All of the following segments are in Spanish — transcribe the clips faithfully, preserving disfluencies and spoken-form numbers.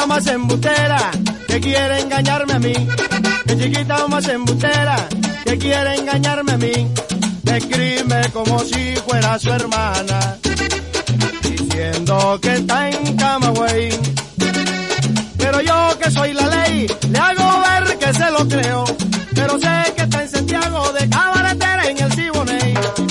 chiquita más embustera, que quiere engañarme a mí. Mi chiquita más embustera, que quiere engañarme a mí. Me escribe como si fuera su hermana, diciendo que está en Camagüey. Pero yo que soy la ley, le hago ver que se lo creo, pero sé que está en Santiago de cabaretera en el Siboney.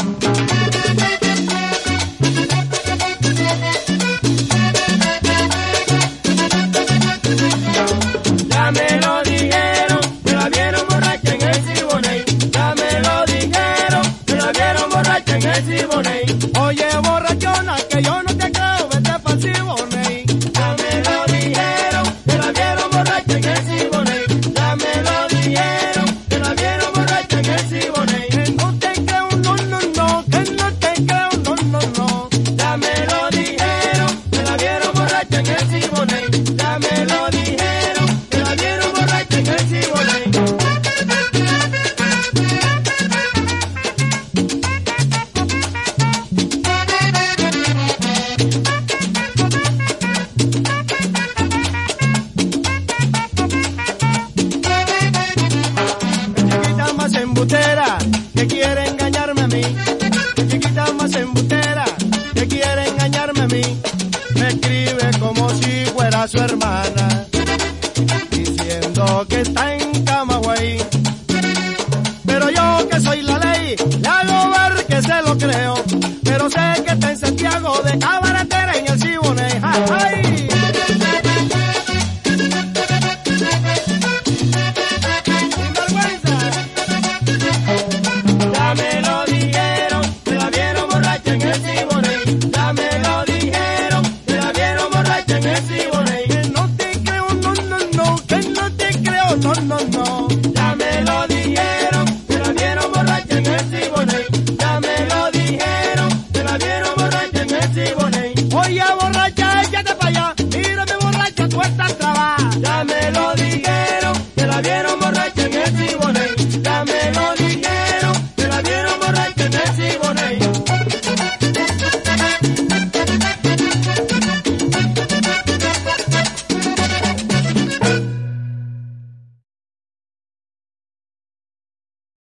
Ya me lo dijeron, me la vieron borracha en el Siboney. Ya me lo dijeron, me la vieron borracha en el Siboney. Oye borrachona, que yo no te creo, vete pa'l Siboney. Ya me lo dijeron, me la vieron borracha en el Siboney. Ya me lo dijeron, me la vieron borracha en el Siboney. Que no te creo, no, no, no, que no te creo, no, no, no. Ya me lo dijeron, me la vieron borracha en el Siboney. Ya me lo dijeron, me la vieron borracha en el Siboney. Chiquita más embustera, que quiere engañarme a mí. Chiquita más embustera, que quiere engañarme a mí. Me escribe como si fuera su hermana,